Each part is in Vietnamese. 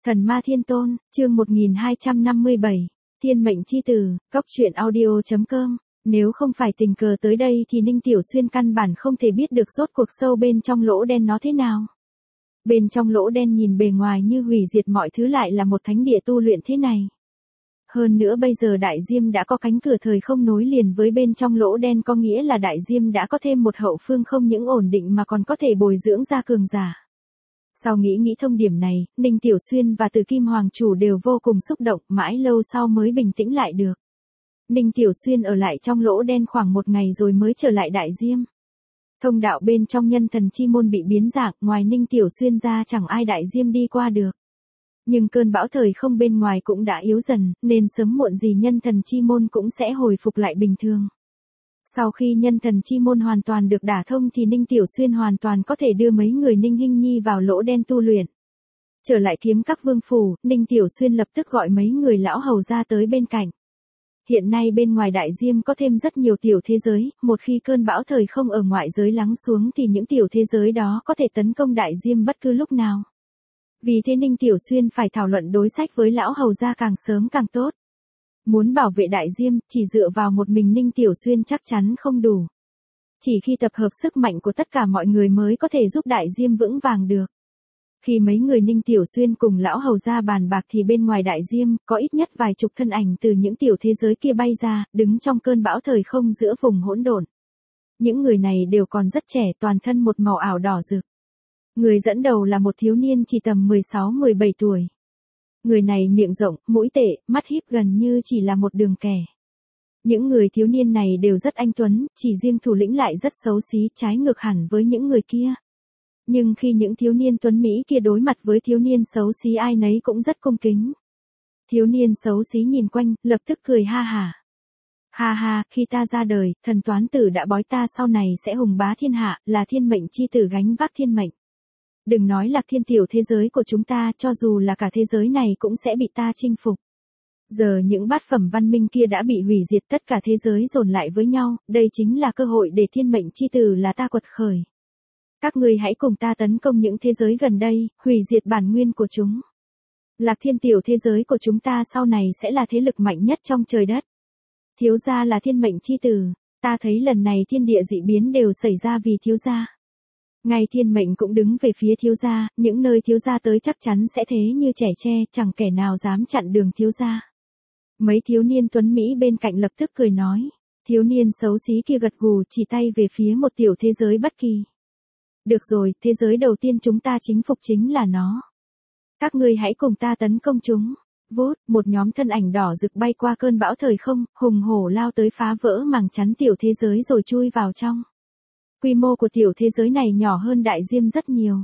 Thần ma thiên tôn, chương 1257, Thiên mệnh chi tử, cóc truyện audio.com. Nếu không phải tình cờ tới đây thì Ninh Tiểu Xuyên căn bản không thể biết được rốt cuộc sâu bên trong lỗ đen nó thế nào. Bên trong lỗ đen nhìn bề ngoài như hủy diệt mọi thứ lại là một thánh địa tu luyện thế này. Hơn nữa bây giờ đại diêm đã có cánh cửa thời không nối liền với bên trong lỗ đen, có nghĩa là đại diêm đã có thêm một hậu phương không những ổn định mà còn có thể bồi dưỡng ra cường giả. Sau nghĩ thông điểm này, Ninh Tiểu Xuyên và Từ Kim Hoàng Chủ đều vô cùng xúc động, mãi lâu sau mới bình tĩnh lại được. Ninh Tiểu Xuyên ở lại trong lỗ đen khoảng một ngày rồi mới trở lại đại diêm. Thông đạo bên trong nhân thần chi môn bị biến dạng, ngoài Ninh Tiểu Xuyên ra chẳng ai đại diêm đi qua được. Nhưng cơn bão thời không bên ngoài cũng đã yếu dần, nên sớm muộn gì nhân thần chi môn cũng sẽ hồi phục lại bình thường. Sau khi nhân thần chi môn hoàn toàn được đả thông thì Ninh Tiểu Xuyên hoàn toàn có thể đưa mấy người Ninh Hinh Nhi vào lỗ đen tu luyện. Trở lại kiếm các vương phủ, Ninh Tiểu Xuyên lập tức gọi mấy người lão hầu ra tới bên cạnh. Hiện nay bên ngoài đại diêm có thêm rất nhiều tiểu thế giới, một khi cơn bão thời không ở ngoại giới lắng xuống thì những tiểu thế giới đó có thể tấn công đại diêm bất cứ lúc nào. Vì thế Ninh Tiểu Xuyên phải thảo luận đối sách với lão hầu ra càng sớm càng tốt. Muốn bảo vệ đại diêm, chỉ dựa vào một mình Ninh Tiểu Xuyên chắc chắn không đủ. Chỉ khi tập hợp sức mạnh của tất cả mọi người mới có thể giúp đại diêm vững vàng được. Khi mấy người Ninh Tiểu Xuyên cùng lão hầu ra bàn bạc thì bên ngoài đại diêm, có ít nhất vài chục thân ảnh từ những tiểu thế giới kia bay ra, đứng trong cơn bão thời không giữa vùng hỗn độn. Những người này đều còn rất trẻ, toàn thân một màu ảo đỏ rực. Người dẫn đầu là một thiếu niên chỉ tầm 16-17 tuổi. Người này miệng rộng, mũi tệ, mắt híp gần như chỉ là một đường kẻ. Những người thiếu niên này đều rất anh tuấn, chỉ riêng thủ lĩnh lại rất xấu xí, trái ngược hẳn với những người kia. Nhưng khi những thiếu niên tuấn Mỹ kia đối mặt với thiếu niên xấu xí ai nấy cũng rất cung kính. Thiếu niên xấu xí nhìn quanh, lập tức cười ha hả. Ha ha, khi ta ra đời, thần toán tử đã bói ta sau này sẽ hùng bá thiên hạ, là thiên mệnh chi tử gánh vác thiên mệnh. Đừng nói là thiên tiểu thế giới của chúng ta, cho dù là cả thế giới này cũng sẽ bị ta chinh phục. Giờ những bát phẩm văn minh kia đã bị hủy diệt, tất cả thế giới dồn lại với nhau, đây chính là cơ hội để thiên mệnh chi tử là ta quật khởi. Các ngươi hãy cùng ta tấn công những thế giới gần đây, hủy diệt bản nguyên của chúng. Lạc thiên tiểu thế giới của chúng ta sau này sẽ là thế lực mạnh nhất trong trời đất. Thiếu gia là thiên mệnh chi tử, ta thấy lần này thiên địa dị biến đều xảy ra vì thiếu gia. Ngay thiên mệnh cũng đứng về phía thiếu gia, những nơi thiếu gia tới chắc chắn sẽ thế như trẻ tre, chẳng kẻ nào dám chặn đường thiếu gia. Mấy thiếu niên tuấn Mỹ bên cạnh lập tức cười nói. Thiếu niên xấu xí kia gật gù chỉ tay về phía một tiểu thế giới bất kỳ. Được rồi, thế giới đầu tiên chúng ta chinh phục chính là nó. Các ngươi hãy cùng ta tấn công chúng. Vút, một nhóm thân ảnh đỏ rực bay qua cơn bão thời không, hùng hổ lao tới phá vỡ màng chắn tiểu thế giới rồi chui vào trong. Quy mô của tiểu thế giới này nhỏ hơn đại diêm rất nhiều.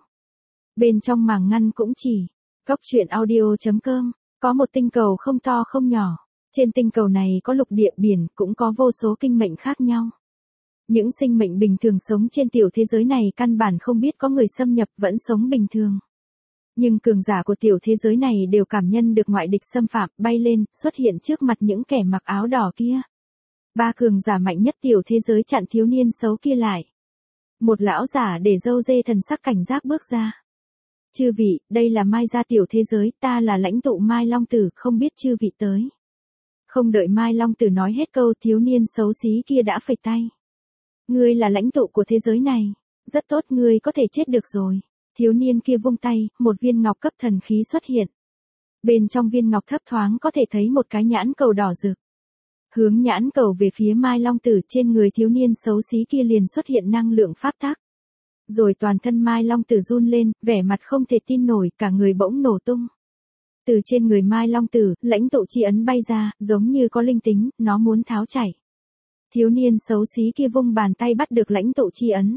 Bên trong màng ngăn cũng chỉ, cóc truyện audio.com, có một tinh cầu không to không nhỏ. Trên tinh cầu này có lục địa biển, cũng có vô số kinh mệnh khác nhau. Những sinh mệnh bình thường sống trên tiểu thế giới này căn bản không biết có người xâm nhập, vẫn sống bình thường. Nhưng cường giả của tiểu thế giới này đều cảm nhận được ngoại địch xâm phạm, bay lên, xuất hiện trước mặt những kẻ mặc áo đỏ kia. Ba cường giả mạnh nhất tiểu thế giới chặn thiếu niên xấu kia lại. Một lão giả để râu dê thần sắc cảnh giác bước ra. Chư vị, đây là Mai gia tiểu thế giới, ta là lãnh tụ Mai Long Tử, không biết chư vị tới. Không đợi Mai Long Tử nói hết câu, thiếu niên xấu xí kia đã phẩy tay. Ngươi là lãnh tụ của thế giới này. Rất tốt, ngươi có thể chết được rồi. Thiếu niên kia vung tay, một viên ngọc cấp thần khí xuất hiện. Bên trong viên ngọc thấp thoáng có thể thấy một cái nhãn cầu đỏ rực. Hướng nhãn cầu về phía Mai Long Tử, trên người thiếu niên xấu xí kia liền xuất hiện năng lượng pháp tắc. Rồi toàn thân Mai Long Tử run lên, vẻ mặt không thể tin nổi, cả người bỗng nổ tung. Từ trên người Mai Long Tử, lãnh tụ chi ấn bay ra, giống như có linh tính, nó muốn tháo chạy. Thiếu niên xấu xí kia vung bàn tay bắt được lãnh tụ chi ấn.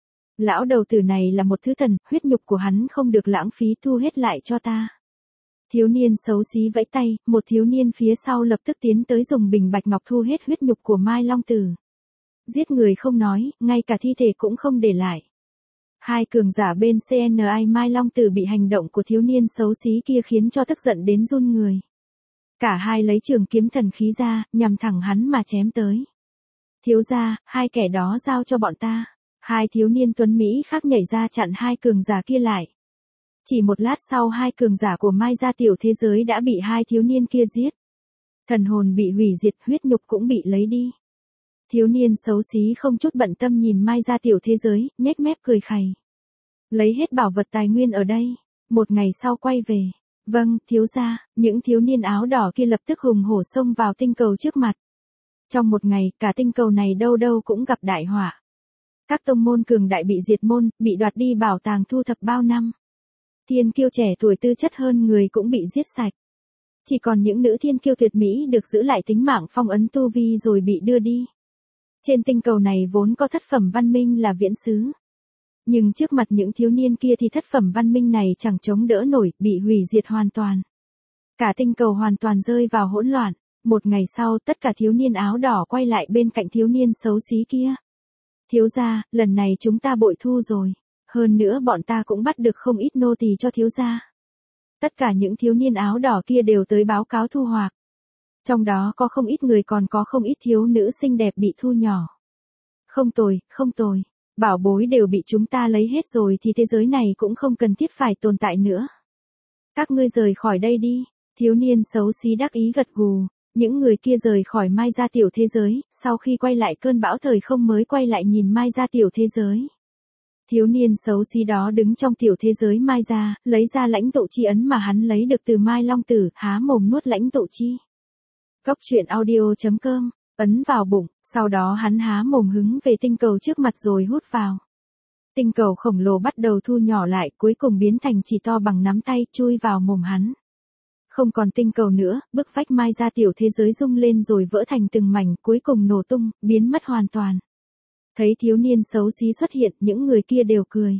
Lão đầu tử này là một thứ thần, huyết nhục của hắn không được lãng phí, thu hết lại cho ta. Thiếu niên xấu xí vẫy tay, một thiếu niên phía sau lập tức tiến tới dùng bình bạch ngọc thu hết huyết nhục của Mai Long Tử. Giết người không nói, ngay cả thi thể cũng không để lại. Hai cường giả bên CNI Mai Long Tử bị hành động của thiếu niên xấu xí kia khiến cho tức giận đến run người. Cả hai lấy trường kiếm thần khí ra, nhằm thẳng hắn mà chém tới. Thiếu gia, hai kẻ đó giao cho bọn ta. Hai thiếu niên tuấn Mỹ khác nhảy ra chặn hai cường giả kia lại. Chỉ một lát sau hai cường giả của Mai gia tiểu thế giới đã bị hai thiếu niên kia giết. Thần hồn bị hủy diệt, huyết nhục cũng bị lấy đi. Thiếu niên xấu xí không chút bận tâm nhìn Mai gia tiểu thế giới, nhếch mép cười khẩy. Lấy hết bảo vật tài nguyên ở đây. Một ngày sau quay về. Vâng, thiếu gia, những thiếu niên áo đỏ kia lập tức hùng hổ xông vào tinh cầu trước mặt. Trong một ngày, cả tinh cầu này đâu đâu cũng gặp đại họa. Các tông môn cường đại bị diệt môn, bị đoạt đi bảo tàng thu thập bao năm. Thiên kiêu trẻ tuổi tư chất hơn người cũng bị giết sạch. Chỉ còn những nữ thiên kiêu tuyệt mỹ được giữ lại tính mạng phong ấn tu vi rồi bị đưa đi. Trên tinh cầu này vốn có thất phẩm văn minh là viễn xứ. Nhưng trước mặt những thiếu niên kia thì thất phẩm văn minh này chẳng chống đỡ nổi, bị hủy diệt hoàn toàn. Cả tinh cầu hoàn toàn rơi vào hỗn loạn. Một ngày sau, tất cả thiếu niên áo đỏ quay lại bên cạnh thiếu niên xấu xí kia. Thiếu gia, lần này chúng ta bội thu rồi. Hơn nữa bọn ta cũng bắt được không ít nô tỳ cho thiếu gia. Tất cả những thiếu niên áo đỏ kia đều tới báo cáo thu hoạch. Trong đó có không ít người còn có không ít thiếu nữ xinh đẹp bị thu nhỏ. Không tồi, không tồi. Bảo bối đều bị chúng ta lấy hết rồi thì thế giới này cũng không cần thiết phải tồn tại nữa. Các ngươi rời khỏi đây đi. Thiếu niên xấu xí đắc ý gật gù. Những người kia rời khỏi Mai gia tiểu thế giới, sau khi quay lại cơn bão thời không mới quay lại nhìn Mai gia tiểu thế giới. Thiếu niên xấu xí đó đứng trong tiểu thế giới Mai gia, lấy ra lãnh tụ chi ấn mà hắn lấy được từ Mai Long Tử, há mồm nuốt lãnh tụ chi. Cốc truyện audio.com, ấn vào bụng, sau đó hắn há mồm hứng về tinh cầu trước mặt rồi hút vào. Tinh cầu khổng lồ bắt đầu thu nhỏ lại, cuối cùng biến thành chỉ to bằng nắm tay, chui vào mồm hắn. Không còn tinh cầu nữa, bức vách Mai gia tiểu thế giới rung lên rồi vỡ thành từng mảnh, cuối cùng nổ tung, biến mất hoàn toàn. Thấy thiếu niên xấu xí xuất hiện, những người kia đều cười.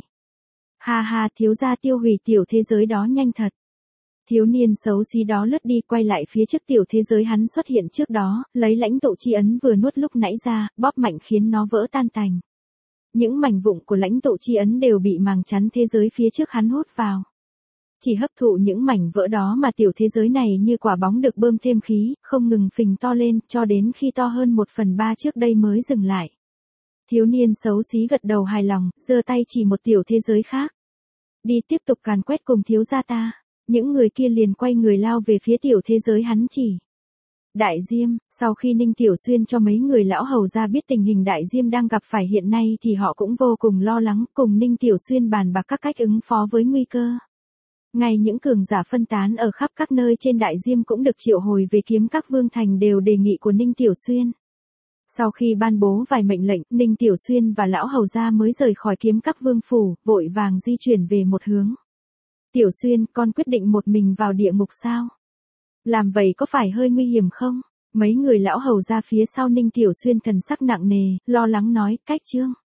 Ha ha, thiếu gia tiêu hủy tiểu thế giới đó nhanh thật. Thiếu niên xấu xí đó lướt đi quay lại phía trước tiểu thế giới hắn xuất hiện trước đó, lấy lãnh tụ chi ấn vừa nuốt lúc nãy ra, bóp mạnh khiến nó vỡ tan tành. Những mảnh vụn của lãnh tụ chi ấn đều bị màng chắn thế giới phía trước hắn hút vào. Chỉ hấp thụ những mảnh vỡ đó mà tiểu thế giới này như quả bóng được bơm thêm khí, không ngừng phình to lên, cho đến khi to hơn 1/3 trước đây mới dừng lại. Thiếu niên xấu xí gật đầu hài lòng, giơ tay chỉ một tiểu thế giới khác. Đi tiếp tục càn quét cùng thiếu gia ta. Những người kia liền quay người lao về phía tiểu thế giới hắn chỉ. Đại Diêm, sau khi Ninh Tiểu Xuyên cho mấy người lão hầu ra biết tình hình Đại Diêm đang gặp phải hiện nay thì họ cũng vô cùng lo lắng, cùng Ninh Tiểu Xuyên bàn bạc các cách ứng phó với nguy cơ. Ngay những cường giả phân tán ở khắp các nơi trên Đại Diêm cũng được triệu hồi về kiếm các vương thành đều đề nghị của Ninh Tiểu Xuyên. Sau khi ban bố vài mệnh lệnh, Ninh Tiểu Xuyên và lão hầu gia mới rời khỏi kiếm các vương phủ, vội vàng di chuyển về một hướng. Tiểu Xuyên, con quyết định một mình vào địa ngục sao? Làm vậy có phải hơi nguy hiểm không? Mấy người lão hầu gia phía sau Ninh Tiểu Xuyên thần sắc nặng nề, lo lắng nói, cách chương.